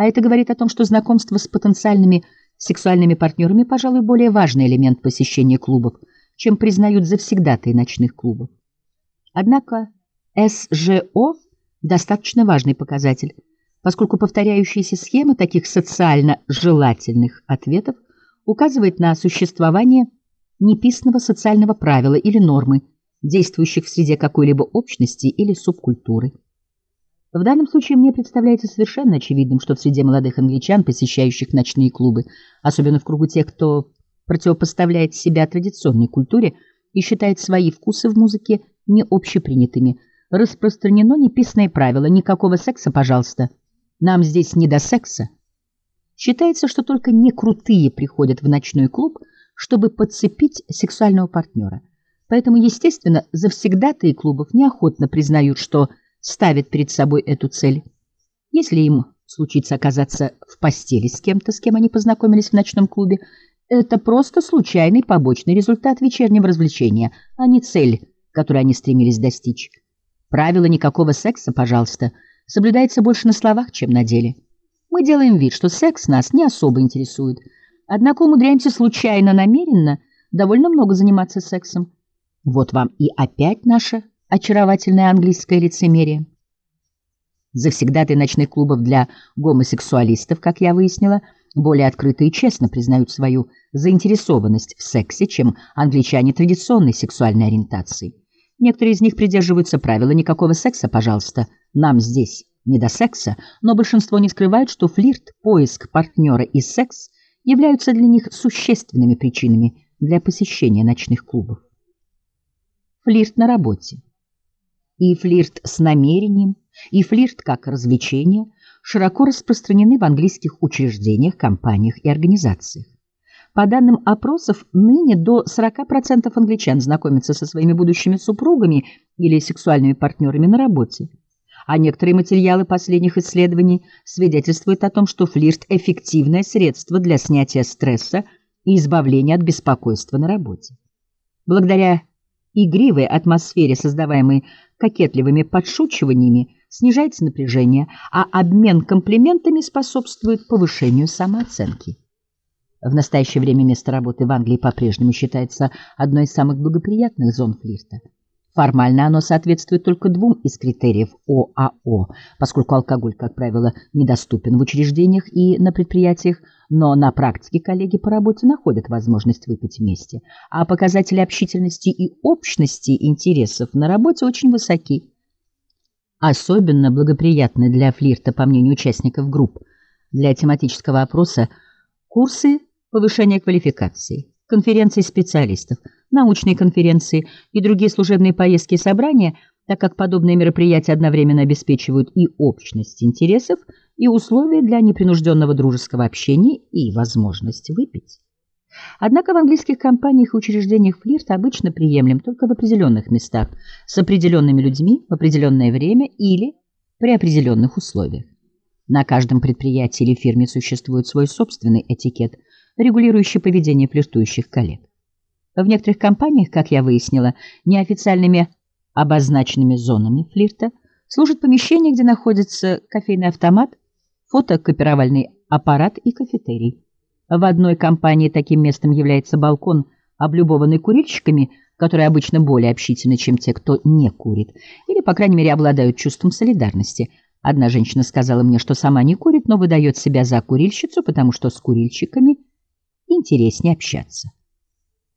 А это говорит о том, что знакомство с потенциальными сексуальными партнерами, пожалуй, более важный элемент посещения клубов, чем признают завсегдатаи ночных клубов. Однако СЖО – достаточно важный показатель, поскольку повторяющиеся схемы таких социально желательных ответов указывает на существование неписанного социального правила или нормы, действующих в среде какой-либо общности или субкультуры. В данном случае мне представляется совершенно очевидным, что в среде молодых англичан, посещающих ночные клубы, особенно в кругу тех, кто противопоставляет себя традиционной культуре и считает свои вкусы в музыке не общепринятыми, распространено неписанное правило «никакого секса, пожалуйста, нам здесь не до секса». Считается, что только не крутые приходят в ночной клуб, чтобы подцепить сексуального партнера. Поэтому, естественно, завсегдатаи клубов неохотно признают, что ставят перед собой эту цель. Если им случится оказаться в постели с кем-то, с кем они познакомились в ночном клубе, это просто случайный побочный результат вечернего развлечения, а не цель, которую они стремились достичь. Правило «никакого секса, пожалуйста» соблюдается больше на словах, чем на деле. Мы делаем вид, что секс нас не особо интересует, однако умудряемся случайно, намеренно довольно много заниматься сексом. Вот вам и опять наше очаровательное английское лицемерие. Завсегдатаи ночных клубов для гомосексуалистов, как я выяснила, более открыто и честно признают свою заинтересованность в сексе, чем англичане традиционной сексуальной ориентации. Некоторые из них придерживаются правила «никакого секса, пожалуйста, нам здесь не до секса», но большинство не скрывает, что флирт, поиск партнера и секс являются для них существенными причинами для посещения ночных клубов. Флирт на работе. И флирт с намерением, и флирт как развлечение широко распространены в английских учреждениях, компаниях и организациях. По данным опросов, ныне до 40% англичан знакомятся со своими будущими супругами или сексуальными партнерами на работе. А некоторые материалы последних исследований свидетельствуют о том, что флирт – эффективное средство для снятия стресса и избавления от беспокойства на работе. Благодаря игривой атмосфере, создаваемой кокетливыми подшучиваниями, снижается напряжение, а обмен комплиментами способствует повышению самооценки. В настоящее время место работы в Англии по-прежнему считается одной из самых благоприятных зон флирта. Формально оно соответствует только двум из критериев ОАО, поскольку алкоголь, как правило, недоступен в учреждениях и на предприятиях, но на практике коллеги по работе находят возможность выпить вместе, а показатели общительности и общности интересов на работе очень высоки. Особенно благоприятны для флирта, по мнению участников групп, для тематического опроса курсы повышения квалификации, конференции специалистов, научные конференции и другие служебные поездки и собрания, так как подобные мероприятия одновременно обеспечивают и общность интересов, и условия для непринужденного дружеского общения и возможность выпить. Однако в английских компаниях и учреждениях флирт обычно приемлем только в определенных местах, с определенными людьми в определенное время или при определенных условиях. На каждом предприятии или фирме существует свой собственный этикет, регулирующий поведение флиртующих коллег. В некоторых компаниях, как я выяснила, неофициальными обозначенными зонами флирта служат помещения, где находится кофейный автомат, фотокопировальный аппарат и кафетерий. В одной компании таким местом является балкон, облюбованный курильщиками, которые обычно более общительны, чем те, кто не курит, или, по крайней мере, обладают чувством солидарности. Одна женщина сказала мне, что сама не курит, но выдает себя за курильщицу, потому что с курильщиками интереснее общаться.